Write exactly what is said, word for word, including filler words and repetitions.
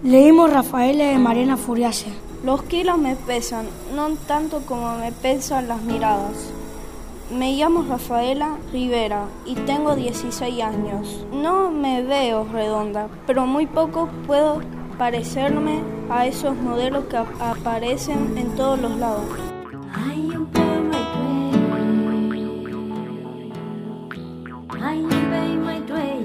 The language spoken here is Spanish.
Leímos Rafaela de Mariana Furiase. Los kilos me pesan, no tanto como me pesan las miradas. Me llamo Rafaela Rivera y tengo dieciséis años. No me veo redonda, pero muy poco puedo parecerme a esos modelos que ap- aparecen en todos los lados. I am pay my way. I am pay my way.